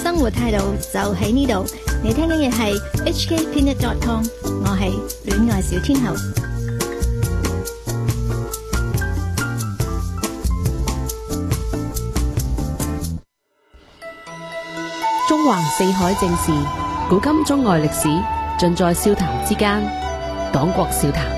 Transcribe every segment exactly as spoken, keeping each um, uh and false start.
生活態度就喺呢度。你聽緊嘅係 H K Peanut dot com， 我係戀愛小天后。 中橫四海正事，古今中外歷史，盡在笑談之間。黨國笑談。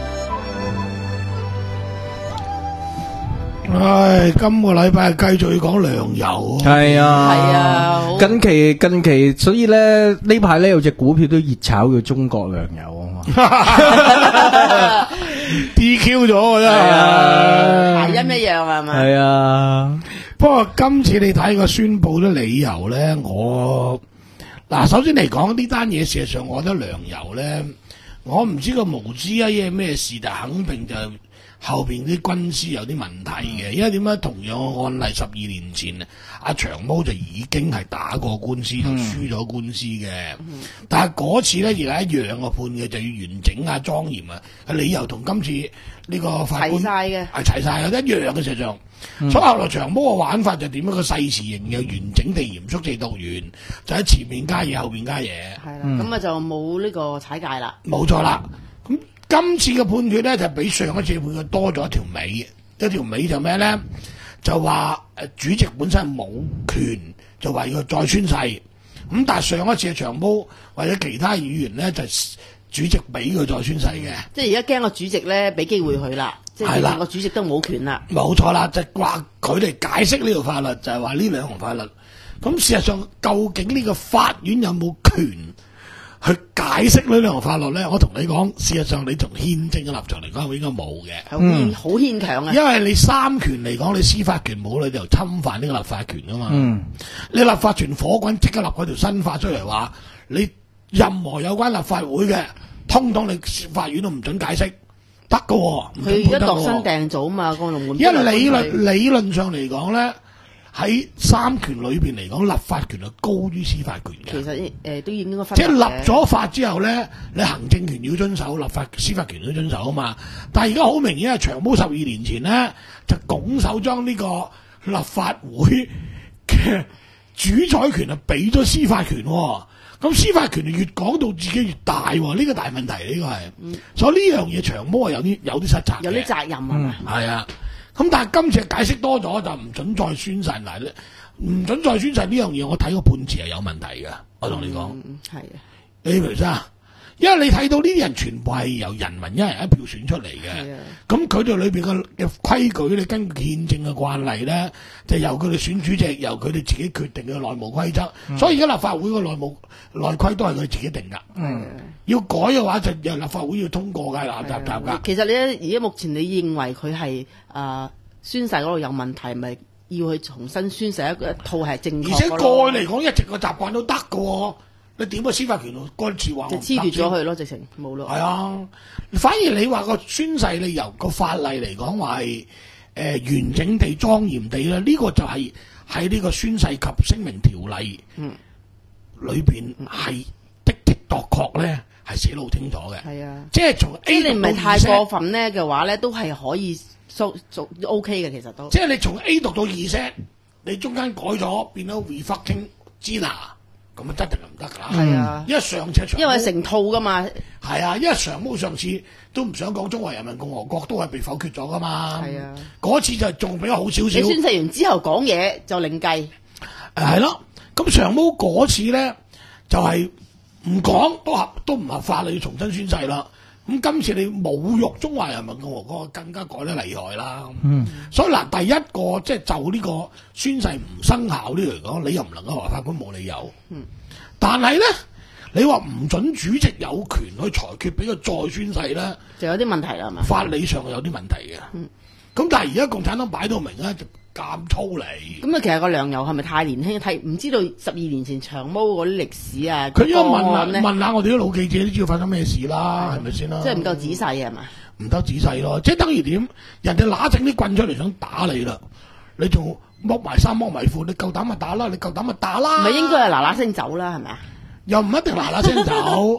唉，今個禮拜繼續要講糧油。 係啊， 係啊， 近期近期，所以咧呢排咧有隻股票都熱炒叫中國糧油啊嘛 ，D Q 咗真係諧音一樣係咪？ 係啊， 不過今次你睇個宣佈啲理由咧，我嗱首先嚟講呢單嘢，事實上我覺得糧油咧，我唔知個無知啊嘢咩事，但肯定就後邊啲軍師有啲問題嘅，因為點解同樣嘅案例十二年前阿長毛就已經係打過官司就輸咗官司嘅，嗯、但係嗰次咧亦係一樣嘅判嘅，就要完整啊莊嚴啊，理由同今次呢個法官齊晒嘅， 係齊晒嘅一樣嘅實際上。嗯、所以後來長毛嘅玩法就點樣個誓詞型嘅完整地嚴肅地讀完，就喺前面加嘢後邊加嘢， 係啦，咁啊就冇呢個踩界啦， 冇錯啦。咁今次嘅判決咧就比上一次判決多咗一條尾，一條尾就咩咧？就話誒主席本身冇權，就話要再宣誓。咁但係上一次嘅長毛或者其他議員咧就主席俾佢再宣誓嘅， 即係而家驚個主席咧俾機會佢啦，即係成個主席都冇權啦。 冇錯啦，就話佢哋解釋呢條法律，就係話呢兩項法律。咁事實上究竟呢個法院有冇權去解釋呢兩項法律咧？我同你講，事實上你從憲政嘅立場嚟講，應該冇嘅。 嗯，好牽強啊！ 因為你三權嚟講，你司法權冇，你就侵犯呢個立法權啊嘛。嗯，你立法權火滾，即刻立嗰條新法出嚟話，你任何有關立法會嘅，通通你法院都唔准解釋，得噶。 佢而家度身訂造啊嘛，個龍門。 因為理論理論上嚟講咧，喺三權裏邊嚟講，立法權係高於司法權嘅。 其實誒、呃、都應該分。 即係立咗法之後咧，你行政權要遵守，立法司法權都遵守啊嘛。但係而家好明顯係長毛十二年前咧，就拱手將呢個立法會嘅主宰權啊俾咗司法權、哦。咁司法權越講到自己越大、哦，呢、這個大問題呢、這個係。嗯、所以呢樣嘢長毛係有啲有啲失責嘅， 有啲責任係嘛？ 係、嗯、啊。咁但係今次解釋多咗，就唔准再宣誓嗱，唔准再宣誓呢樣嘢，我睇個判詞係有問題嘅。我同你講， 係啊、 嗯，你明唔明啊？因為你睇到呢啲人全部係由人民一人一票選出嚟嘅，咁佢哋裏邊嘅嘅規矩，你根據憲政嘅慣例咧，就由佢哋選主席，由佢哋自己決定嘅內務規則。嗯、所以而家立法會嘅內務內規都係佢哋自己定噶。嗯，要改嘅話就由立法會要通過㗎，立雜雜㗎。 其實你而家目前你認為佢係誒宣誓嗰度有問題，咪要去重新宣誓一個一套係正確？ 而且過去嚟講，一直個習慣都得㗎喎。你點個司法權干涉話？ 就黐住咗佢咯，直情冇咯。 係啊，反而你話個宣誓，你由個法例嚟講話係誒完整地、莊嚴地咧，呢、這個就係喺呢個宣誓及聲明條例嗯裏邊係的的確確咧係寫得好清楚嘅。係啊，即係從 A 你唔係太過分咧嘅話咧，都係可以做做 OK 嘅，其實都。 即係你從 A 讀到 Z， 你中間改咗變咗 reflecting Gina。咁啊，一定係唔得噶啦！係啊，因為上次長毛因為成套噶嘛， 係啊，因為長毛上次都唔想講中華人民共和國，都係被否決咗噶嘛。係啊，嗰次就仲比較好少少。 你宣誓完之後講嘢就另計。 誒係咯，咁長毛嗰次咧就係唔講都合都唔合法，你要重新宣誓啦。咁今次你侮辱中華人民共和國，更加改得厲害啦。嗯，所以嗱，第一個即係就呢個宣誓唔生效呢嚟講，你又唔能夠話法官冇理由。嗯，但係咧，你話唔准主席有權去裁決俾佢再宣誓咧， 就有啲問題啦，係嘛？ 法理上有啲問題嘅。嗯，咁但係而家共產黨擺到明咧，就咁粗嚟。咁啊，其實個梁游係咪太年輕？睇唔知道十二年前長毛嗰啲歷史啊？ 佢應該問下問下我哋啲老記者都知道發生咩事啦，係咪先啦？ 即係唔夠仔細係嘛？ 唔得仔細咯，即係等於點？人哋揦整啲棍出嚟想打你啦，你仲剝埋衫剝埋褲，你夠膽咪打啦，你夠膽咪打啦。 唔係應該係嗱嗱聲走啦，係咪啊？ 又唔一定嗱嗱聲走，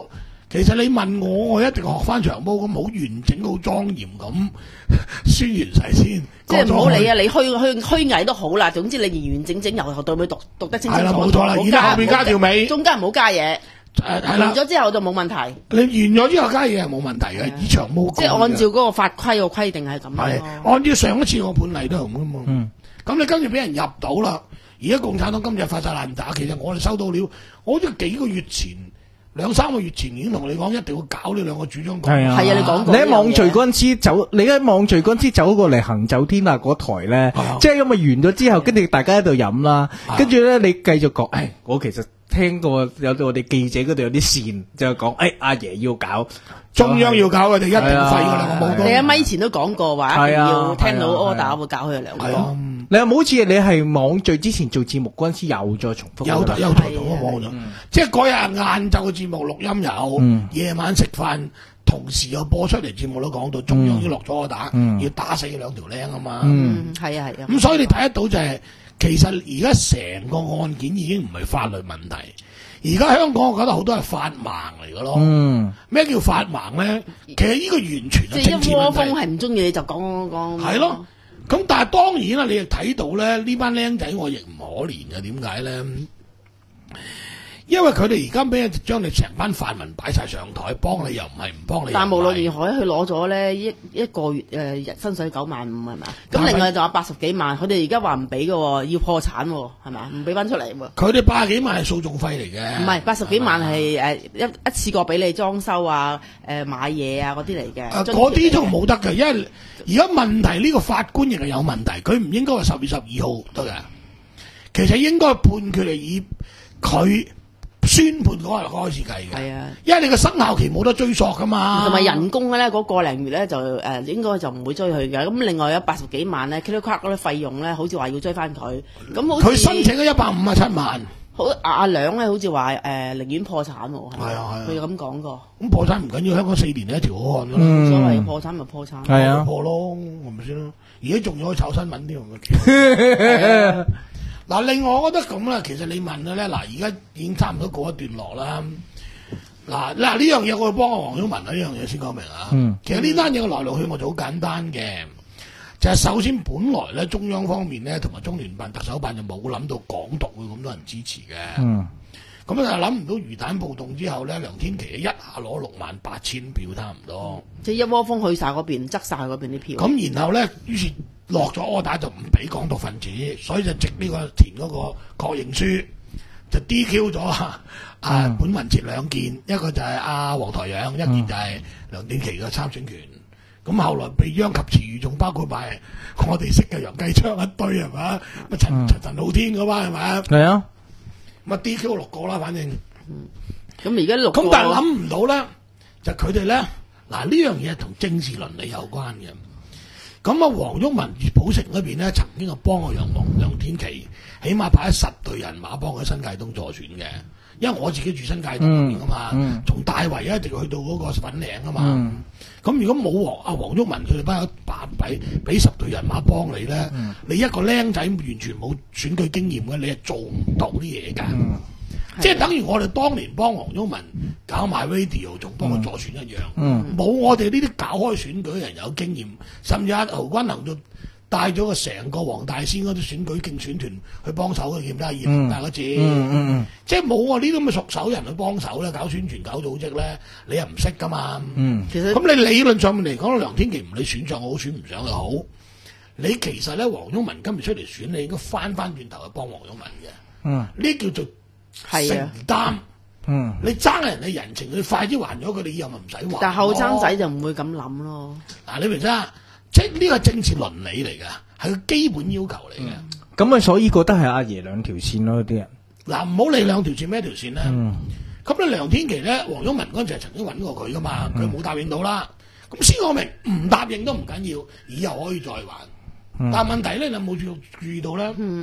其實你問我，我一定學翻長毛咁好完整、好莊嚴咁宣完晒先。 即係唔好理啊！你虛虛虛偽都好啦，總之你完完整整由頭到尾讀讀得清清楚楚。 係啦，冇錯啦。然後後面加條尾， 中間唔好加嘢。 誒係啦， 完咗之後就冇問題。 你完咗之後加嘢係冇問題嘅，以長毛即係按照嗰個法規個規定係咁。 係按照上一次個判例都係咁噶嘛。嗯，咁你跟住俾人入到啦。而家共產黨今日發晒爛渣，其實我哋收到料，我好似幾個月前。兩三個月前已經同你講，一定要搞呢兩個主張。 係啊， 係啊，你講過。 你喺網聚嗰陣時走，你喺網聚嗰陣時走過嚟行走天下嗰台咧，即係因為完咗之後，跟住大家喺度飲啦，跟住咧你繼續講，誒，我其實聽過有我哋記者嗰度有啲線，就係講，誒，阿爺要搞， 中央要搞，佢哋一定廢㗎啦，我冇講。 你喺咪前都講過話，一定要聽到 order 會搞佢哋兩個。 你有冇好似你係網聚之前做節目嗰陣時又再重複？ 有有有做咗網咗，即係嗰日晏晝嘅節目錄音有，夜晚食飯同時又播出嚟節目都講到中央已經落咗我打，要打死兩條僆啊嘛。 嗯，係啊係啊。 咁所以你睇得到就係，其實而家成個案件已經唔係法律問題，而家香港我覺得好多係法盲嚟嘅咯。咩叫法盲咧？其實呢個完全係政治問題。 即係一窩蜂係唔中意你就講講講。 係咯。咁但係當然啦，你亦睇到咧，呢班僆仔我亦唔可憐嘅，點解咧？因為佢哋而家俾將你成班泛民擺晒上台，幫你又唔係，唔幫你。 但無論如何，佢攞咗咧一一個月誒薪水九萬五係咪？咁另外就有八十幾萬，佢哋而家話唔俾嘅，要破產係嘛？唔俾翻出嚟喎。 佢哋八十幾萬係訴訟費嚟嘅。唔係八十幾萬係誒一一次過俾你裝修啊、誒買嘢啊嗰啲嚟嘅。 誒嗰啲就冇得嘅，因為而家問題呢個法官亦係有問題，佢唔應該話十月十二號得嘅，其實應該判決係以佢宣判嗰日開始計嘅。係啊，因為你個生效期冇得追溯噶嘛。 同埋人工咧，嗰個零月咧就誒應該就唔會追佢嘅。咁另外有八十幾萬咧 ，Kilo Clark 嗰啲費用咧，好似話要追翻佢。咁好似佢申請咗一百五十七萬。 好阿梁咧，好似話誒寧願破產喎。係啊係啊， 佢咁講過。咁破產唔緊要，香港四年一條好漢噶啦。 冇所謂，破產咪破產。 係啊， 破咯，係咪先咯？而家仲要去炒新聞添，咪嗱，另外我覺得咁啦，其實你問嘅咧，嗱，而家已經差唔多告一段落啦。嗱嗱呢樣嘢，我幫阿黃毓民呢樣嘢先講明啊。嗯，其實呢單嘢嘅來龍去脈就好簡單嘅，就係、是、首先本來咧中央方面咧同埋中聯辦、特首辦就冇諗到港獨會咁多人支持嘅。嗯，咁就諗唔到魚蛋暴動之後咧，梁天琦一下攞六萬八千票，差唔多。 即係一窩蜂去晒嗰邊，執晒嗰邊啲票。 咁然後咧，於是落咗柯打就唔俾港獨分子，所以就藉呢個填嗰個確認書，就 D Q 咗啊、嗯、本文哲兩件，一個就係阿黃台仰，一件就係梁天琦嘅參選權。咁、嗯、後來被殃及池魚，仲包括埋我哋識嘅楊繼昌一堆係嘛，乜陳陳陳浩天嗰班係咪？係啊，咁啊 D Q 六個啦，反正。 咁而家六個。 咁但係諗唔到咧，就佢哋咧嗱呢樣嘢同政治倫理有關嘅。咁啊，黃毓民熱普城嗰邊咧，曾經係幫過楊黃梁天琦，起碼派咗十隊人馬幫佢新界東助選嘅。因為我自己住新界東嗰邊噶嘛，從、嗯嗯、大圍一直去到嗰個粉嶺啊嘛。咁、嗯、如果冇黃阿黃毓民佢哋班有百俾俾十隊人馬幫你咧，嗯、你一個僆仔完全冇選舉經驗嘅，你係做唔到啲嘢㗎。嗯、即係等於我哋當年幫黃毓民搞埋 radio， 仲幫佢助選一樣。冇、嗯嗯、我哋呢啲搞開選舉嘅人有經驗，甚至阿侯君衡就帶咗個成個黃大仙嗰啲選舉競選團去幫手嘅，記唔記得？葉劉大嗰次，嗯嗯嗯、即係冇我呢啲咁嘅熟手人去幫手咧，搞宣傳、搞組織咧，你又唔識噶嘛？嗯，其實咁你理論上面嚟講，梁天琦唔理選上好，選唔上又好，你其實咧黃毓民今日出嚟選，你應該翻翻轉頭去幫黃毓民嘅。嗯，呢叫做承擔。嗯，你爭人嘅人情，你快啲還咗佢，你以後咪唔使還。 但後生仔就唔會咁諗咯。 嗱，你明唔明啊？即係呢個政治倫理嚟㗎，係個基本要求嚟嘅。 咁啊、嗯，所以覺得係阿爺兩條線咯，啲人。 嗱，唔好理兩條線咩條線咧。咁咧、嗯，梁天琦咧，黃毓民嗰陣時係曾經揾過佢噶嘛，佢冇、嗯、答應到啦。咁先講明，唔答應都唔緊要，以後可以再還。嗯、但係問題咧，你有冇注注意到咧？嗯、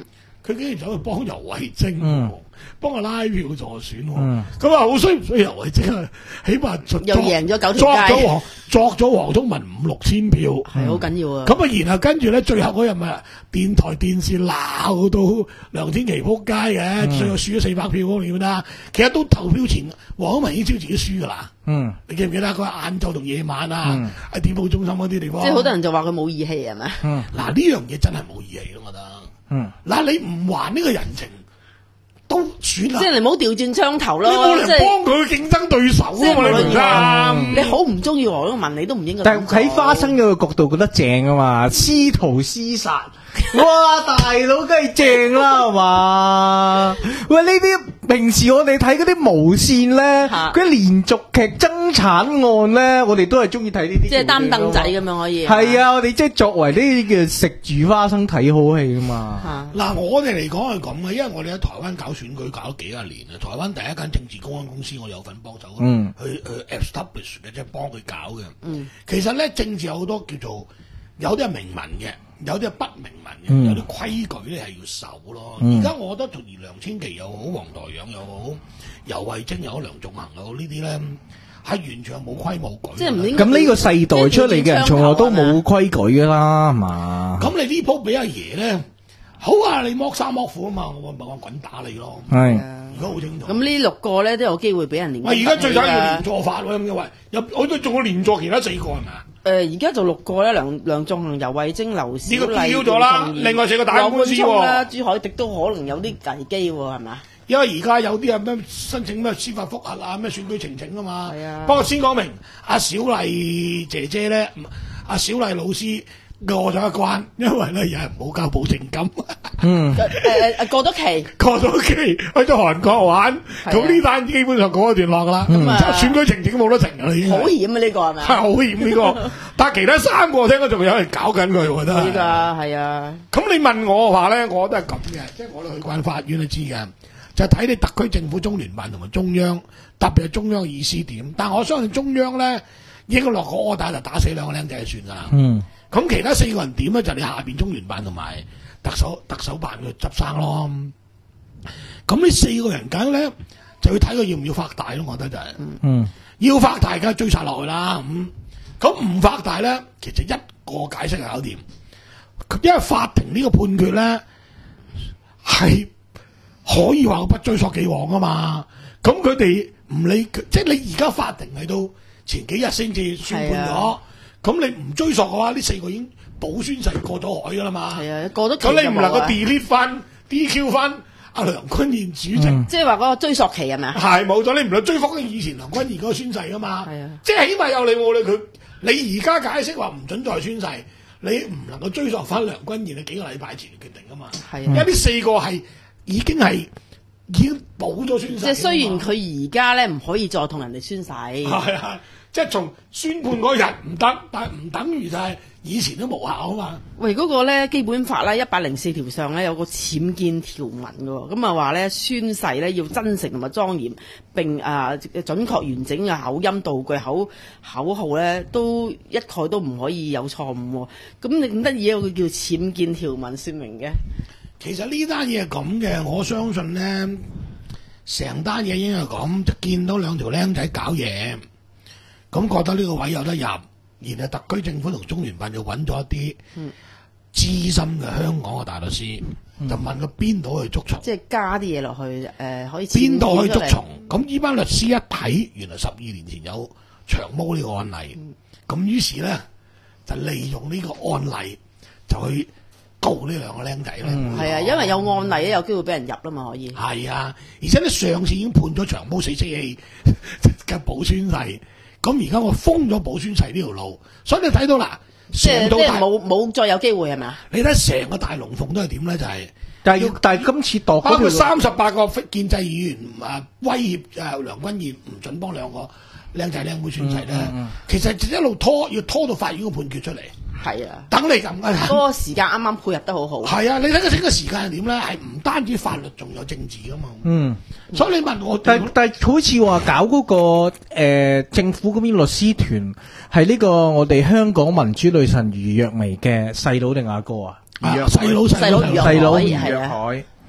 佢竟然走去幫游蕙禎， 嗯幫我拉票助選喎。 嗯咁啊好衰唔衰游蕙禎啊？起碼作又贏咗九作條街， 咗黃作咗黃宗文五六千票。 係好緊要啊！ 咁啊，然後跟住咧，最後嗰日咪電台電視鬧到梁天琦撲街嘅，最後輸咗四百票嗰個點啦。其實都投票前，黃宗文已經知道自己輸噶啦。 嗯， 你記唔記得佢晏晝同夜晚啊嗯？ 喺電報中心嗰啲地方， 即係好多人就話佢冇義氣係咪？ 嗯嗱呢樣嘢真係冇義氣咯，我覺得。 嗯， 嗱你唔還呢個人情，都算啦。 即係你唔好調轉槍頭你冇咯，即係嚟幫佢競爭對手即係啊嘛，你明唔明啊？ 你好唔中意黃宗文，你都唔應該咁做。 但係喺花生嘅角度覺得正啊嘛，師徒廝殺，哇大佬梗係正啦係嘛？喂呢啲平時我哋睇嗰啲無線咧， 嚇嗰啲連續劇爭產案咧，我哋都係中意睇呢啲， 即係擔凳仔咁樣可以。 係啊，我哋即係作為呢啲叫食住花生睇好戲啊嘛。 嚇嗱，我哋嚟講係咁嘅，因為我哋喺台灣搞選舉搞咗幾廿年啊。台灣第一間政治公關公司，我有份幫手， 嗯去去 establish 嘅，即係幫佢搞嘅。 嗯其實咧，政治有好多叫做有啲係明文嘅，有啲係不明文嘅， 嗯有啲規矩咧係要守咯。 嗯而家我覺得同梁千琦又好，黃台仰又好，游蕙禎又好，梁頌恆又好，呢啲咧係完全係冇規冇矩。 即係唔應該咁呢個世代出嚟嘅人，從來都冇規矩噶啦，係嘛？ 咁你呢鋪俾阿爺咧，好啊！你剝衫剝褲啊嘛，我咪我滾打你咯。 係而家好清楚。 咁呢六個咧都有機會俾人連。 喂，而家最緊要連坐法喎，咁嘅喂，有我都仲有連坐其他四個係咪啊？ 誒而家就六個咧，梁梁頌恆、游蕙禎、劉小呢個麗、 標咗啦姚松炎另外四個打官司喎羅冠聰啦，朱凱迪都可能有啲危機喎，係咪？ 因為而家有啲係咩申請咩司法覆核啊，咩選舉呈請啊嘛。 係啊不過先講明，阿小麗姐姐咧，阿小麗老師過咗一關，因為咧有人冇交保證金。 嗯， 誒誒誒過咗期， 過咗期去咗韓國玩， 係啊咁呢單基本上告一段落噶啦。 咁啊即係選舉呈請冇得停噶啦，已經係。 好險啊！呢個係咪係好險呢個，但係其他三個我聽講仲有人搞緊佢，我覺得係。 係㗎，係啊。 咁你問我嘅話咧，我都係咁嘅，即係我哋去慣法院都知嘅，就睇你特區政府、中聯辦同埋中央，特別係中央嘅意思點。但我相信中央咧應該落個 order 就打死兩個僆仔就算㗎啦。 嗯， 咁其他四個人點咧？就你下邊中聯辦同埋特首特首辦去執生咯。咁呢四個人梗咧就要睇佢要唔要發大咯，我覺得就係、 嗯， 要發大梗係追殺落去啦。咁咁唔發大咧，其實一個解釋就搞掂。因為法庭呢個判決咧係可以話我不追溯既往啊嘛。咁佢哋唔理，即係你而家法庭嚟到前幾日先至宣判咗，咁、你唔追溯嘅話，呢四個已經保宣誓過咗海噶啦嘛。 係啊，過咗期咁你唔能夠就冇啊 delete 翻 D Q 翻阿梁君彥主席。 嗯即係話嗰個追溯期係咪啊？ 係冇咗，你唔能追復以前梁君彥嗰個宣誓噶嘛？ 係啊即係起碼有你冇你佢，你而家解釋話唔准再宣誓，你唔能夠追溯翻梁君彥你幾個禮拜前嘅決定噶嘛？ 係啊因為呢四個係已經係已經補咗宣誓㗎嘛。 即係雖然佢而家咧唔可以再同人哋宣誓， 係啊，即係從宣判嗰日唔得，但係唔等於就係以前都無效啊嘛。 喂，嗰、個咧基本法咧一百零四條上咧有個僭建條文嘅喎，咁啊話咧宣誓咧要真誠同埋莊嚴，並啊、準確完整嘅口音、道具、口口號咧都一概都唔可以有錯誤喎。咁你咁得意有個叫僭建條文説明嘅， 其實呢單嘢係咁嘅，我相信咧，成單嘢應該係咁，就見到兩條僆仔搞嘢，咁覺得呢個位有得入，然後特區政府同中聯辦就揾咗一啲資深嘅香港嘅大律師， 嗯、 就問佢邊度去捉蟲， 即係加啲嘢落去，誒、呃、可以邊度去捉僭建出嚟蟲。咁呢班律師一睇，原來十二年前有長毛呢個案例，咁、嗯、於是咧就利用呢個案例就去告呢兩個僆仔咧。 嗯係啊，因為有案例咧，有機會俾人入啦嘛，可以。 係啊，而且咧上次已經判咗長毛死死氣嘅保宣誓，咁而家我封咗保宣誓呢條路，所以你睇到啦， 即係即係成到大， 冇冇再有機會係咪啊？ 你睇成個大龍鳳都係點咧？就係、 但係但係今次度包括嗰條三十八個建制議員啊威脅誒梁君彥唔準幫兩個靚仔靚妹宣誓咧， 嗯嗯嗯其實就一路拖，要拖到法院嘅判決出嚟， 係啊， 等你咁嘅。 嗰個時間啱啱配合得好好。 係啊，你睇佢整個時間係點咧？係唔單止法律，仲有政治噶嘛。 嗯。 所以你問我， 但但好似話搞嗰、個、呃、政府嗰邊律師團係呢個我哋香港民主女神余若薇嘅細佬定阿哥啊？ 啊余若細佬細佬細佬余若細佬余海係啊若海，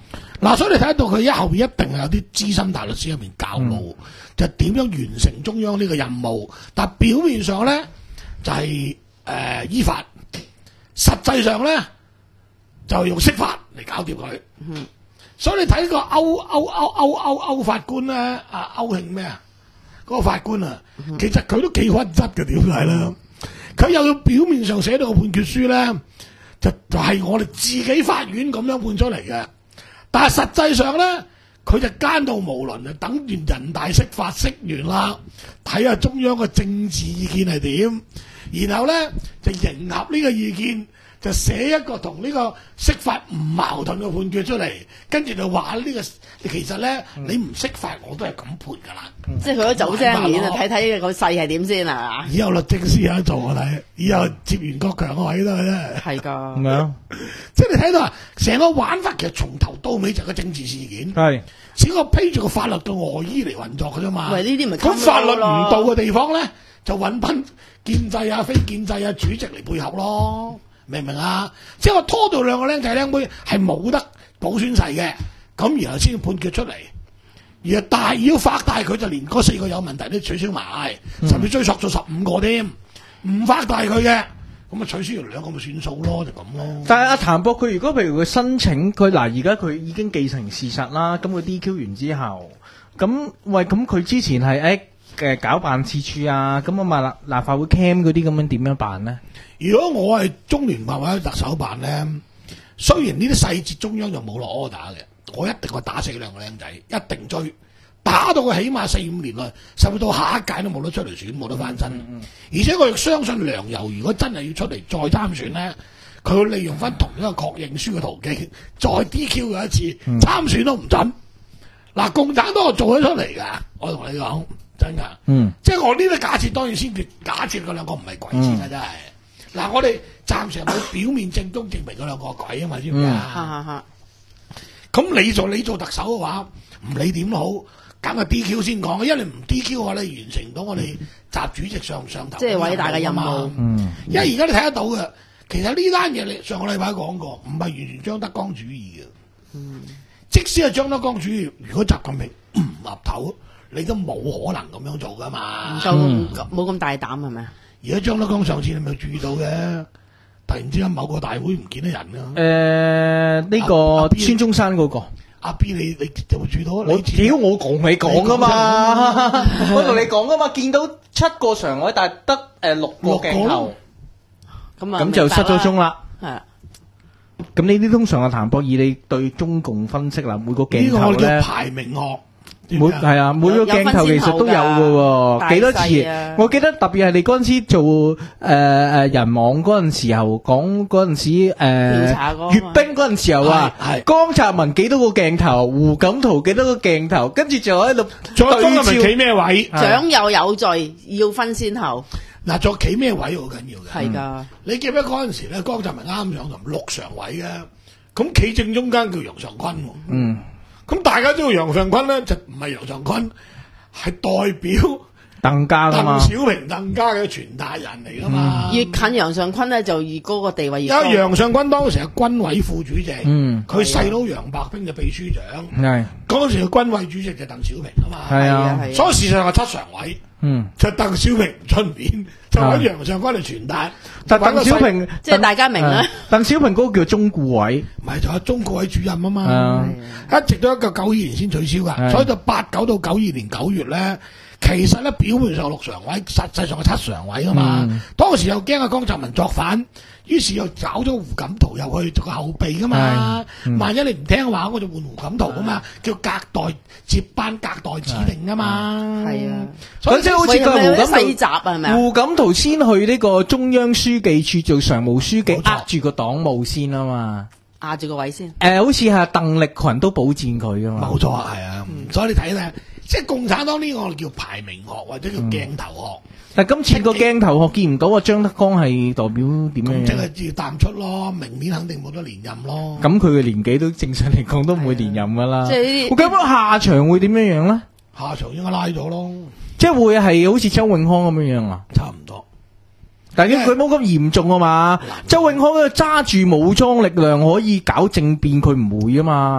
嗱，所以你睇得到佢一後邊一定係有啲資深大律師入面教路，嗯、就點樣完成中央呢個任務。但表面上咧就係、是、誒、呃、依法，實際上咧就用釋法嚟搞掂佢。嗯、所以你睇呢個歐歐歐歐歐歐法官咧，啊歐慶咩啊？嗰、那個法官啊，嗯、其實佢都幾屈質嘅，點解咧？佢又要表面上寫到個判決書咧，就就係、是、我哋自己法院咁樣判出嚟嘅。但係實際上咧，佢就奸到無倫，就等完人大釋法釋完啦，睇下中央嘅政治意見係點，然後咧就迎合呢個意見，就寫一個同呢個釋法唔矛盾嘅判決出嚟，跟住就話呢、這個其實咧、嗯、你唔釋法我都係咁判㗎啦。 嗯、即係佢都走聲面啊，睇睇個勢係點先啊！ 以後律政司有得做啊，睇以後接袁國強個位都係啫。係㗎， 咁樣即係你睇到啊，成個玩法其實從頭到尾就係個政治事件， 係只不過披住個法律嘅外衣嚟運作㗎啫嘛。 喂，呢啲咪咁法律唔到嘅地方咧，就揾班建制啊、非建制啊主席嚟配合咯。明唔明啊？即係我拖到兩個僆仔僆妹係冇得保宣誓嘅，咁然後先判決出嚟。而大要發大佢就連嗰四個有問題都取消埋，嗯、甚至追索咗十五個添，唔發大佢嘅，咁啊取消完兩個咪算數咯，就咁咯。 但係阿譚博佢如果譬如佢申請佢嗱，而家佢已經既成事實啦，咁佢 D Q 完之後，咁喂咁佢之前係誒嘅搞辦事處啊，咁啊嘛立立法會 cam 嗰啲咁樣點樣辦呢？ 如果我係中聯辦或者特首辦咧，雖然呢啲細節中央就冇落 order 嘅，我一定會打死兩個僆仔，一定追，打到佢起碼四五年內，甚至到下一屆都冇得出嚟選，冇得翻身。嗯嗯、而且我亦相信梁游如果真係要出嚟再參選咧，佢會利用翻同一個確認書嘅途徑，再 D Q 佢一次，嗯、參選都唔準。嗱，共產黨做咗出嚟噶，我同你講真噶，嗯、即係我呢啲假設當然先決假設嗰兩個唔係鬼先啊，真係。嗱，我哋暫時冇表面證供證明嗰兩個鬼啊嘛，知唔知啊？咁你做你做特首嘅話，唔理點都好，梗係 D Q 先講，因為你唔 D Q 嘅話，你完成到我哋習主席上上頭，即係偉大嘅任務。嗯，因為而家你睇得到嘅，其實呢單嘢你上個禮拜講過，唔係完全張德江主義嘅。嗯，即使係張德江主義，如果習近平唔岌頭，你都冇可能咁樣做噶嘛。 就冇咁大膽係咪啊？ 而家張德江上次你咪注意到嘅，突然之間某個大會唔見得人㗎。誒、 呃，呢、這個孫中山嗰、那個阿 B， 你你就會注意到？ 我屌我講你講噶嘛，我同你講噶嘛，見到七個常委，但係得誒六個鏡頭，咁啊咁就失咗蹤啦。係啊，咁呢啲通常阿譚博爾你對中共分析啦，每個鏡頭咧， 叫排名學。 每係啊，每個鏡頭其實都有嘅，幾多次？啊、我記得特別係你嗰陣時做誒誒、呃、人網嗰陣時候，講嗰陣時誒閱兵嗰陣時候啊，江澤民幾多個鏡頭，胡錦濤幾多個鏡頭，跟住就喺度仲有江澤民企咩位？ 長幼有序，要分先後。 嗱，仲企咩位好緊要嘅？ 係噶、嗯， 你記唔記得嗰陣時咧，江澤民啱上台六常委嘅，咁企正中間叫楊尚昆。嗯。咁大家知道楊尚昆咧就唔係楊尚昆，係代表鄧家噶嘛， 鄧小平鄧家嘅傳達人嚟噶嘛。 越近楊尚昆咧就越高個地位越高。 因為楊尚昆當時係軍委副主席，嗯，佢細佬楊白冰就秘書長，係嗰時嘅軍委主席就鄧小平啊嘛， 係啊， 所以事實上係七常委，嗯，就鄧小平出面就揾楊尚昆嚟傳達。 但鄧小平即係大家明啦。 鄧小平嗰個叫中顧委， 唔係仲有中顧委主任啊嘛，一直到一九九二年先取消噶，所以就八九到九二年九月咧。其實咧表面上六常委，實際上係七常委噶嘛。嗯、當時又驚阿江澤民作反，於是又找咗胡錦濤入去做個後備噶嘛。嗯、萬一你唔聽話，我就換胡錦濤噶嘛，叫隔代接班、隔代指定噶嘛。係啊， 所以即係好似個胡錦濤集係咪啊？ 胡錦濤先去呢個中央書記處做常務書記，握住個黨務先啊嘛， 壓住個位先。誒、 呃，好似係鄧力群都保薦佢噶嘛。 冇錯，係啊。嗯、所以你睇咧。即係共產黨呢個我哋叫排名學或者叫鏡頭學， 嗯、但係今次個鏡頭學見唔到啊，張德江係代表點樣？ 即係要淡出咯，明年肯定冇得連任咯。 咁佢嘅年紀都正常嚟講都唔會連任噶啦。 即係我諗下場會點樣樣咧？ 下場應該拉咗咯， 即係會係好似周永康咁樣樣啊？ 差唔多， 但係佢冇咁嚴重啊嘛。周永康揸住武裝力量可以搞政變，佢唔會啊嘛。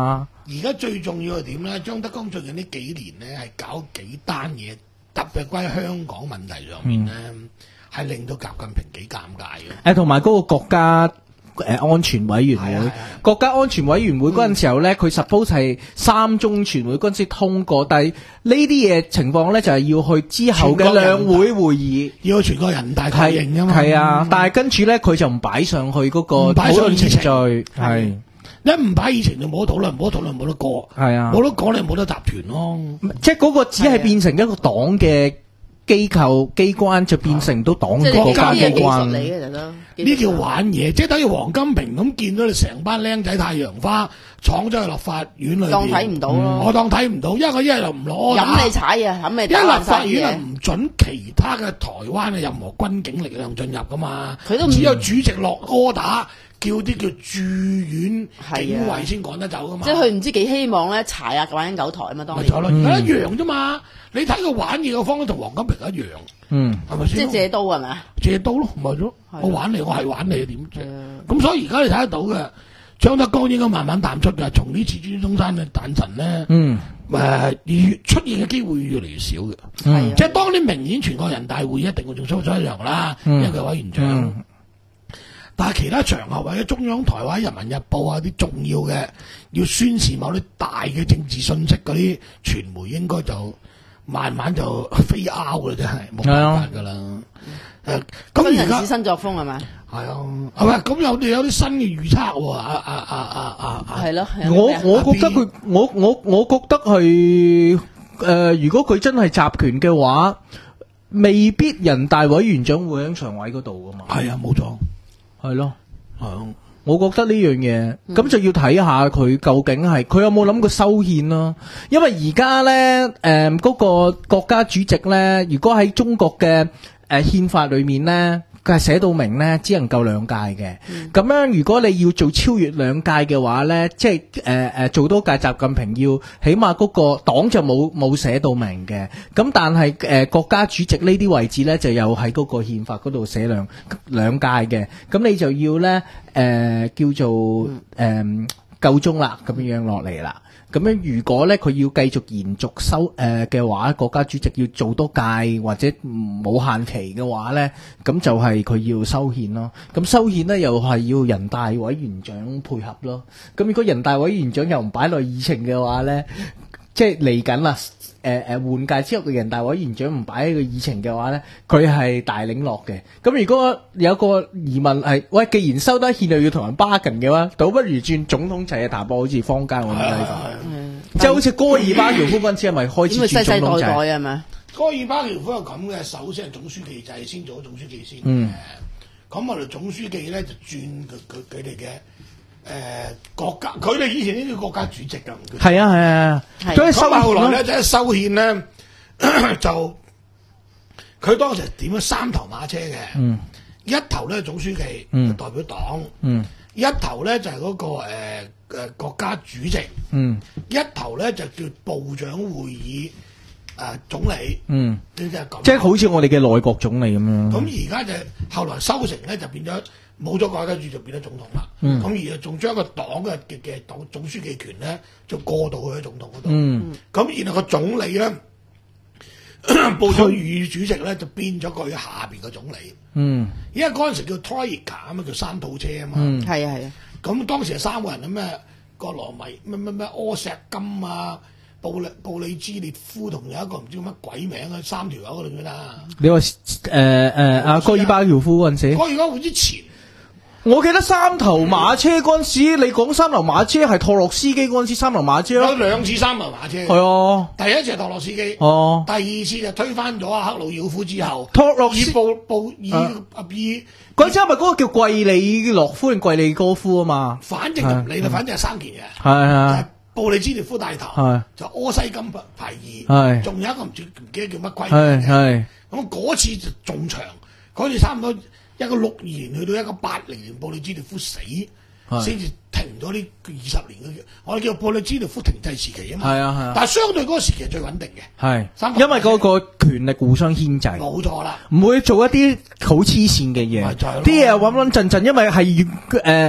而家最重要係點咧？張德江最近呢幾年咧係搞幾單嘢，特別關於香港問題上面咧，係、嗯、令到習近平幾尷尬嘅。 誒，同埋嗰個國家誒安全委員會，國家安全委員會嗰陣時候咧，佢 suppose 係三中全會嗰陣時通過，但係呢啲嘢情況咧就係要去之後嘅兩會會議， 要去全國人大確認㗎嘛。 係啊，嗯、但係跟住咧佢就唔擺上去嗰個討論程序，係一唔擺以前就冇得討論，冇得討論冇得過，係啊，冇得講你冇得集團咯。 即係嗰個只係變成一個黨嘅機構機關，就變成到黨嘅國家機關。 呢叫玩嘢，即係等於黃金平咁見到你成班僆仔太陽花闖咗去立法院裏邊， 當睇唔到咯。 我當睇唔到，因為佢一係就唔攞， 飲你踩啊，飲你一立法院係唔准其他嘅台灣嘅任何軍警力量進入噶嘛，佢都只有主席落柯打。叫啲叫駐院警衛先趕得走噶嘛， 即係佢唔知幾希望咧柴啊玩九台啊嘛，當年咪咯，而家一樣啫嘛。你睇佢玩嘢嘅方式同黃金平一樣，嗯，係咪先？ 即係借刀係咪？ 借刀咯，咪咗。我玩你，我係玩你，點啫？咁所以而家你睇得到嘅，張德江應該慢慢淡出嘅。從呢次孫中山嘅誕辰咧，嗯，誒，越出現嘅機會越嚟越少嘅。係，即係當你明顯全國人大會議一定會做蘇州一樣啦，因為佢委員長。但係其他場合或者中央台或者人民日報啊啲重要嘅要宣示某啲大嘅政治信息嗰啲傳媒，應該就慢慢就飛拗啦，真係冇辦法噶啦。誒，咁而家新作風係咪？ 係啊，係咪？咁有啲有啲新嘅預測喎。啊啊啊啊啊啊！ 係咯， 我我覺得佢，我我我覺得係誒，如果佢真係集權嘅話，未必人大委員長會喺常委嗰度噶嘛。 係啊，冇錯。 係咯，係，我覺得呢樣嘢咁就要睇下佢究竟係佢有冇諗過修憲咯。因為而家咧，誒、呃、嗰、那個國家主席咧，如果喺中國嘅誒憲法裏面咧，佢係寫到明咧，只能夠兩屆嘅。咁、嗯、樣如果你要做超越兩屆嘅話咧，即係誒誒做多屆習近平要，起碼嗰個黨就冇冇寫到明嘅。咁但係誒、呃、國家主席呢啲位置咧，就有喺嗰個憲法嗰度寫兩兩屆嘅。咁你就要咧誒、呃、叫做誒、呃、夠鐘啦，咁樣落嚟啦。咁樣如果咧佢要繼續延續修誒嘅話，國家主席要做多屆或者冇限期嘅話咧，咁就係佢要修憲咯。咁修憲咧又係要人大委員長配合咯。咁如果人大委員長又唔擺落議程嘅話咧，即係嚟緊啦。誒誒換屆之後嘅人大委員長唔擺喺個議程嘅話咧，佢係大領落嘅。咁如果有個疑問係，喂，既然收得憲又要同人 bargain 嘅話，倒不如轉總統制嘅談判，好似坊間咁睇法。即係好似戈爾巴喬夫嗰陣時係咪開始轉總統制？世世代代係咪？ 戈爾巴喬夫係咁嘅，首先係總書記制先做咗總書記先嘅。 嗯。 咁我哋總書記咧就轉佢佢佢哋嘅。誒、呃、國家，佢哋以前呢啲國家主席㗎， 係啊係啊，咁咁後來咧即係修憲咧，就佢當時點咗三頭馬車嘅，嗯、一頭咧總書記、嗯、代表黨，嗯、一頭咧就係、是、嗰、那個誒誒、呃、國家主席，嗯、一頭咧就叫部長會議誒、呃、總理，嗯，即係咁， 即係好似我哋嘅內閣總理咁樣。 咁而家就後來修成咧就變咗。冇咗國家主席就變咗總統啦，咁、嗯、而仲將一個黨嘅嘅嘅黨總書記權咧，就過渡去總統嗰度。咁、嗯、然後個總理咧，部長與主席咧就變咗佢下邊嘅總理。嗯，因為嗰陣時叫 Troika 啊嘛，叫三套車啊嘛。 嗯，係啊係啊。 咁當時係三個人啊咩？葛羅米咩咩咩柯錫金啊，布利布里茲列夫同有一個唔知乜鬼名啊，三條友嗰度啦。你話誒誒阿戈爾巴喬夫嗰陣時，戈爾巴喬夫之前。 我記得三頭馬車嗰陣時，你講三頭馬車係托洛斯基嗰陣時三頭馬車咯。 有兩次三頭馬車。 係啊， 第一次係托洛斯基。 哦。 第二次就推翻咗阿克魯曉夫之後。 托洛斯。 布布以阿以嗰陣時係咪嗰個叫季里洛夫定季里哥夫啊嘛？ 反正就唔理啦，反正係三件嘅。 係係。 布里茲列夫帶頭。係。就柯西金排二。係。仲有一個唔知唔記得叫乜鬼名嘅。係。咁嗰次就仲長，嗰次差唔多。一個六二年去到一個八零年，布里茲列夫死，先至停咗呢二十年嘅。我哋叫布里茲列夫停滯時期啊嘛。係啊係啊。但係相對嗰個時期係最穩定嘅。係，因為嗰個權力互相牽制。冇錯啦，唔會做一啲好黐線嘅嘢。啲嘢穩穩陣陣，因為係誒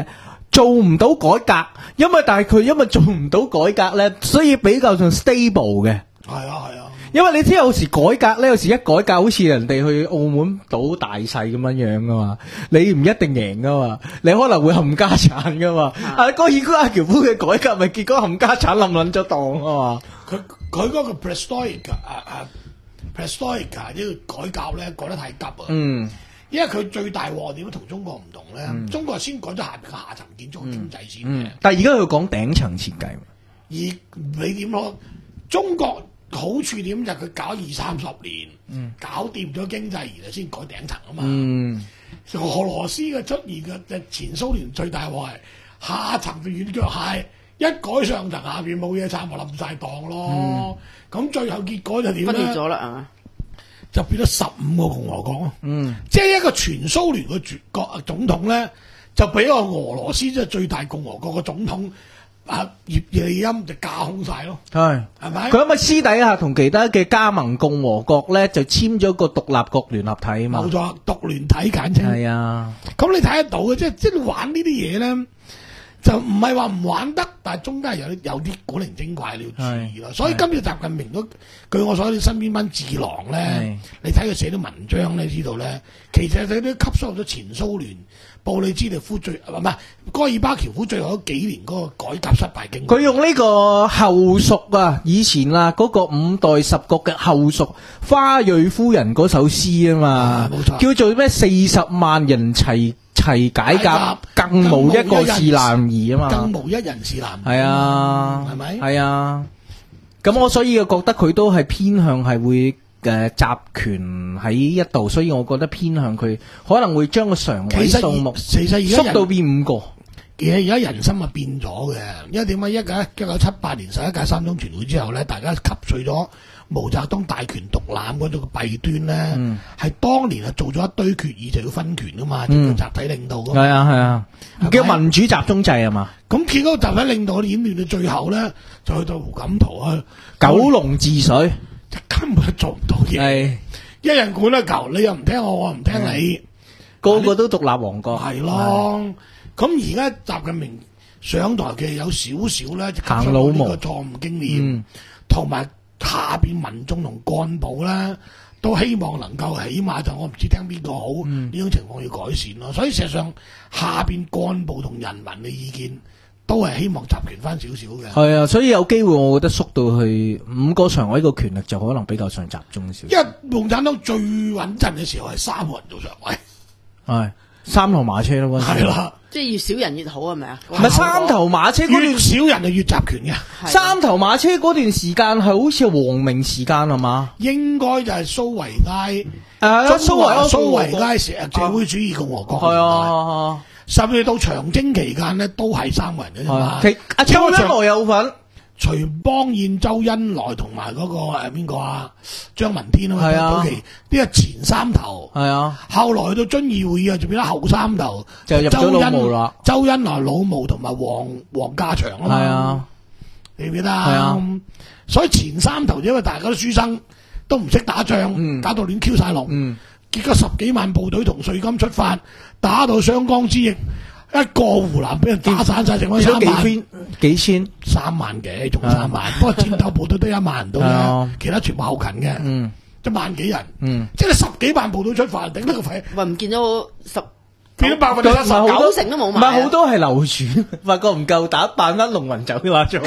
做唔到改革，因為但係佢因為做唔到改革咧，所以比較上 stable 嘅。 係啊係啊， 因為你知有時改革咧，有時一改革好似人哋去澳門賭大細咁樣樣噶嘛，你唔一定贏噶嘛，你可能會冚家產噶嘛。啊，高爾夫阿喬夫嘅改革咪結果冚家產冧冧咗檔啊嘛。 佢佢嗰個 Perestroika 啊啊 Perestroika 呢個改革咧改得太急啊。嗯。因為佢最大鑊點同中國唔同咧，嗯、中國先改咗下邊嘅下層建築經濟先嘅、嗯嗯， 但係而家佢講頂層設計。 而你點講？中國好處點就係佢搞二三十年，嗯、搞掂咗經濟，然後先改頂層啊嘛。嗯、俄羅斯嘅出現嘅前蘇聯最大鑊係下層嘅軟腳蟹，一改上層下邊冇嘢撐，咪冧晒檔咯。咁、嗯、最後結果就點咧？分裂咗啦啊！就變咗十五個共和國咯，嗯，即係一個全蘇聯嘅主國總統咧，就俾個俄羅斯即係最大共和國嘅總統啊葉利欽就架空晒咯，係係咪？佢因為私底下同其他嘅加盟共和國咧，就簽咗個獨立國聯合體啊嘛，冇錯，獨聯體簡稱係啊。咁你睇得到嘅，即係即係玩呢啲嘢咧，就唔係話唔玩得，但係中間有有啲古靈精怪你要注意咯。所以今次習近平都據我所知身邊班智囊咧，你睇佢寫啲文章咧，知道咧，其實佢都吸收咗前蘇聯布里茲涅夫最唔係戈爾巴喬夫最後嗰幾年嗰個改革失敗經驗。佢用呢個後屬啊，以前啊嗰個五代十國嘅後屬花蕊夫人嗰首詩啊嘛，冇錯，叫做咩四十萬人齊齊解甲，更無一個是男兒啊嘛，更無一人是男兒。係啊，係咪？係啊。咁我所以我覺得佢都係偏向係會誒集權喺一度，所以我覺得偏向佢可能會將個常委數目其實縮到變五個。其實而家人心係變咗嘅，因為點解一九一九七八年十一屆三中全會之後咧，大家吸取咗毛澤東大權獨攬嗰種弊端咧，係、嗯、當年係做咗一堆決議就要分權噶嘛，嗯、叫集體領導噶嘛。係啊係啊，係叫民主集中制啊嘛。咁結果集體領導演變到最後咧，就去到胡錦濤啊，九龍治水，根本做唔到嘢。係一人管一球，你又唔聽我，我唔聽你，個個都獨立王國。係咯。咁而家習近平上台嘅有少少咧，行老毛呢個錯誤經驗，同埋、嗯、下邊民眾同幹部咧，都希望能夠起碼就我唔知聽邊個好，呢、嗯、種情況要改善咯。所以事實上下邊幹部同人民嘅意見都係希望集權翻少少嘅。係啊，所以有機會我覺得縮到去五個常委個權力就可能比較上集中少少。因為共產黨最穩陣嘅時候係三個人做常委，係三頭馬車咯，係啦。即係越少人越好係咪啊？唔係三頭馬車，越少人就越集權嘅。三頭馬車嗰段時間係好似係王明時間係嘛？應該就係蘇維埃誒，蘇維蘇維埃社社會主義共和國係啊，甚至到長征期間咧都係三個人嘅啫嘛。阿周恩來有份。徐邦彥、周恩來同埋嗰個誒邊個啊？張聞天啊嘛，早期呢個前三頭，係啊，後來到遵義會議啊，就變咗後三頭，就入咗老毛啦。周恩來、老毛同埋黃黃家祥啊嘛，係啊，你唔記得啊？係啊，所以前三頭因為大家都書生，都唔識打仗，嗯、打到亂 Q 晒龍，嗯、結果十幾萬部隊同稅金出發，打到湘江之役。一個湖南俾人打散晒，剩翻三萬幾千，幾千三萬幾，仲三萬。不過戰鬥部隊得一萬人到啫，其他全部後勤嘅，嗯，一萬幾人，嗯，即係你十幾萬部隊出發，頂得個肺。喂，唔見咗十，變咗百分之十九成都冇埋。唔係好多係流傳，發覺唔夠打，扮翻農民走嘅話做。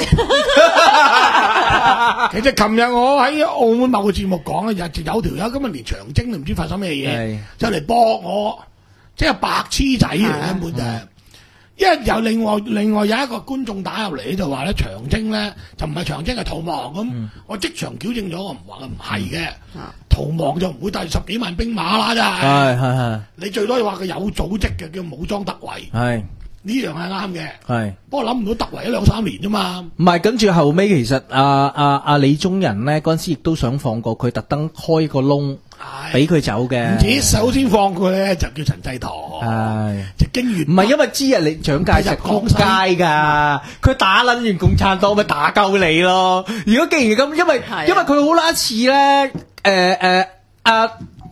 其實琴日我喺澳門某個節目講咧，就有條友今日連長征都唔知發生咩嘢，就嚟搏我。即係白痴仔嚟嘅根本就係，因為有另外另外有一個觀眾打入嚟就話咧長征咧就唔係長征係逃亡咁，嗯、我即場矯正咗，我唔話唔係嘅，嗯、逃亡就唔會帶十幾萬兵馬啦，真係，係係係，你最多要話佢有組織嘅叫武裝突圍，係。呢樣係啱嘅，係，不過諗唔到突圍一兩三年啫嘛。唔係，跟住後尾其實阿阿阿李宗仁咧嗰陣時亦都想放過佢，特登開個窿俾佢走嘅。唔止，首先放佢咧就叫陳濟棠，係，就經完。唔係因為知啊，你蔣介石撲街噶，佢打捻完共產黨咪打鳩你咯。如果既然咁，因為因為佢好啦似咧，誒誒阿。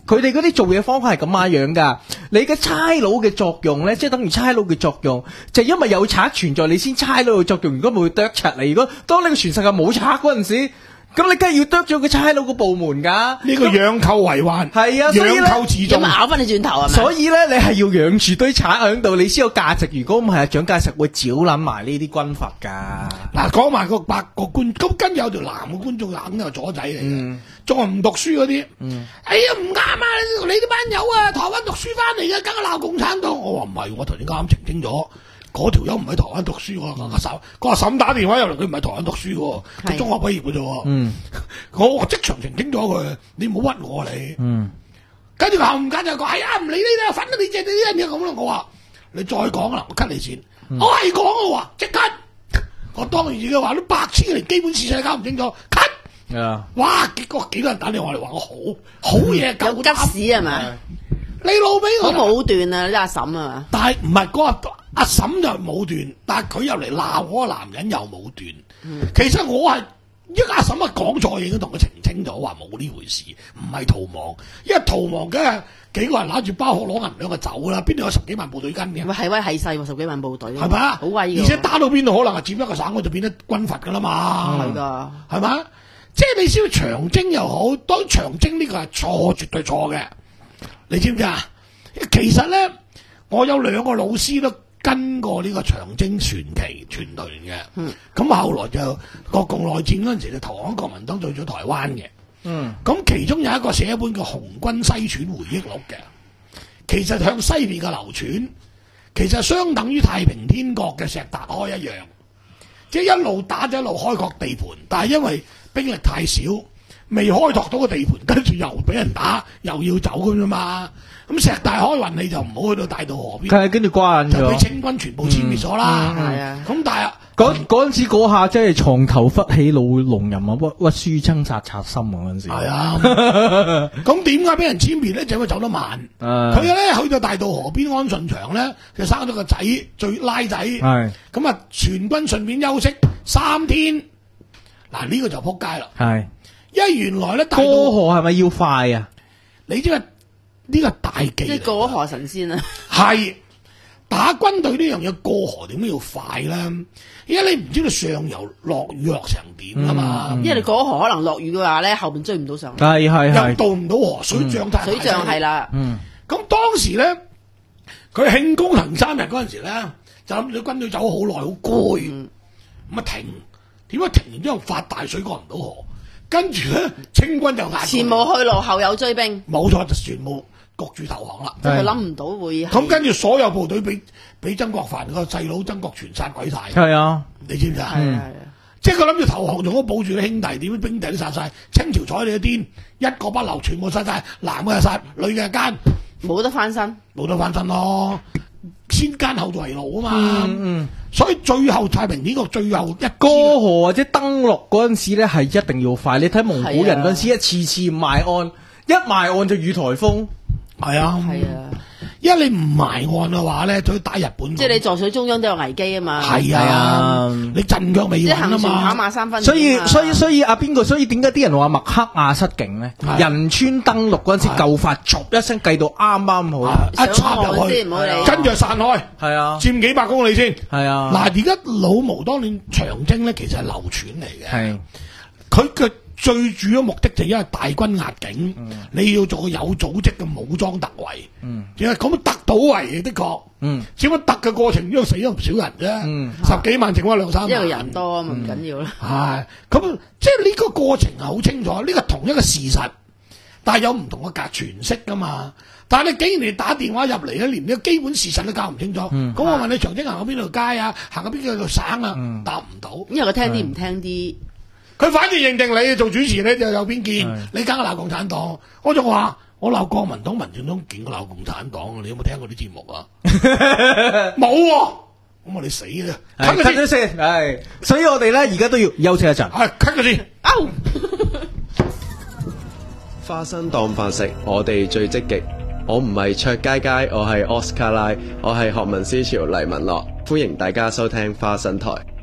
佢哋嗰啲做嘢方法係咁樣樣噶。你嘅差佬嘅作用咧，即係等於差佬嘅作用，就係因為有賊存在，你先差佬嘅作用。如果冇剁賊嚟，如果當你個全世界冇賊嗰陣時，咁你梗係要剁咗個差佬個部門噶。 呢個養寇為患， 係啊，所以養寇自重， 咁咬翻你轉頭係咪？ 所以咧，你係要養住堆賊喺度，你先有價值。如果唔係，蔣介石會剿冧埋呢啲軍閥噶。 嗱，講埋個八個官，咁跟住有條男嘅觀眾肯定係左仔嚟嘅，仲係唔讀書嗰啲。嗯、哎呀唔啱啊！你啲班友啊，台灣讀書翻嚟嘅，梗係鬧共產黨。我話唔係，我頭先啱澄清咗。嗰條友唔喺台灣讀書喎，阿嬸，個阿嬸打電話入嚟，佢唔係台灣讀書喎，佢中學畢業嘅啫。嗯，我即場澄清咗佢，你唔好屈我你。嗯，跟住後唔緊就講，係啊，唔理呢啲，反正你借你啲人嘢咁啦。我話你再講啦，我 cut 你先。嗯、我係講嘅喎，即刻。我當然自己話，你白痴嚟，基本事實搞唔清楚 ，cut。啊！哇！結果幾個人打電話嚟話我好好嘢， 有吉屎係咪？ 你老味我好武斷啊！呢阿嬸啊， 但係唔係嗰個阿嬸就武斷，但係佢入嚟鬧嗰個男人又武斷。嗯、其實我係一阿嬸一講錯嘢，已經同佢澄清咗，話冇呢回事，唔係逃亡。因為逃亡梗係幾個人揦住包殼攞銀兩就走啦，邊度有十幾萬部隊跟嘅？ 喂，係威係勢喎，十幾萬部隊， 係咪啊？好威嘅，而且打到邊度可能係佔一個省，我就變得軍閥噶啦嘛。係噶、嗯，係嘛？即係你知道長征又好，當長征呢個係錯，絕對錯嘅。你知唔知啊？其實咧，我有兩個老師都跟過呢個長征傳奇傳團嘅。嗯，咁後來就國共內戰嗰陣時就投降國民黨，到咗台灣嘅。嗯，咁其中有一個寫一本叫《紅軍西傳回憶錄》嘅，其實向西邊嘅流傳，其實相等於太平天國嘅石達開一樣，即係一路打就一路開拓地盤，但係因為兵力太少，未開拓到個地盤，跟住又俾人打，又要走咁啫嘛。咁石大開運，你就唔好去到大渡河邊， 係跟住關咗， 就俾清軍全部殲滅咗啦。係啊，咁但係嗰嗰陣時嗰下真係床頭忽起老龍吟啊，屈屈書生殺賊心啊嗰陣時。係啊， 咁點解俾人殲滅咧？就因為走得慢。佢咧去到大渡河邊安順祥咧，就生咗個仔，最拉仔。係咁啊，全軍順便休息三天。嗱呢個就撲街啦。係，因為原來咧過河係咪要快啊？ 你知唔知？呢個大忌， 即係過河神仙啊！ 係打軍隊呢樣嘢過河點解要快咧？因為你唔知道上游落雨落成點啊嘛。嗯嗯、因為你過河可能落雨嘅話咧，後邊追唔到上， 係係係， 又渡唔到河，水漲太， 水漲係啦。嗯， 咁當時咧，佢慶功行三日嗰陣時咧，就諗住軍隊走好耐，好攰，咁啊停，點解停完之後發大水過唔到河？跟住咧，清軍就壓前無去路，後有追兵， 冇錯，就全部焗住投降啦。 佢諗唔到會咁，跟住所有部隊俾俾曾國藩個細佬曾國荃殺鬼晒。係啊，你知唔知啊？係啊，即係佢諗住投降，仲好保住啲兄弟，點樣兵弟都殺晒。清朝睬你一癲，一個不留，全部殺晒，男嘅殺，女嘅奸， 冇得翻身， 冇得翻身咯。先奸後為奴啊嘛，嗯嗯、所以最後太平天國最後一過河或者登陸嗰陣時咧，係一定要快。你睇蒙古人嗰陣時，一次次埋岸，一埋岸就遇颱風。 係啊，係啊，因為你唔埋岸嘅話咧，就要打日本。 即係你坐水中央都有危機啊嘛。 係啊，你陣腳未穩啊嘛。 即係行船跑馬三分。 所以所以所以阿邊個？所以點解啲人話麥克亞失警咧？仁川登陸嗰陣時，夠快，唰一聲計到啱啱好， 一插入去，跟住散開。係啊，佔幾百公里先。係啊。嗱，而家老毛當年長征咧，其實係流傳嚟嘅。係，佢嘅。最主要目的就係因為大軍壓境，嗯、你要做個有組織嘅武裝突圍，因為咁突到圍的確，嗯、只不過突嘅過程中死咗唔少人啫，嗯、十幾萬剩翻兩三萬， 因為人多啊嘛，唔緊要啦。 係咁，即係呢個過程係好清楚，呢、呢個同一個事實，但係有唔同嘅格詮釋噶嘛。但係你竟然你打電話入嚟咧，連呢個基本事實都搞唔清楚，咁、嗯、我問你長征行過邊條街啊，行過邊條省啊，嗯、答唔到。 因為佢聽啲唔聽啲。 佢反正認定你做主持咧就有偏見，是你梗係鬧共產黨。我仲話我鬧國民黨、民進黨，勁過鬧共產黨。你有冇聽過啲節目啊？冇喎、啊，咁我哋死啦！cut 佢先， 係，所以我哋咧而家都要休息一陣。 係 cut 佢先。 花生當飯食，我哋最積極。我唔係卓佳佳，我係奧斯卡拉，我係學民思潮黎文樂，歡迎大家收聽花生台。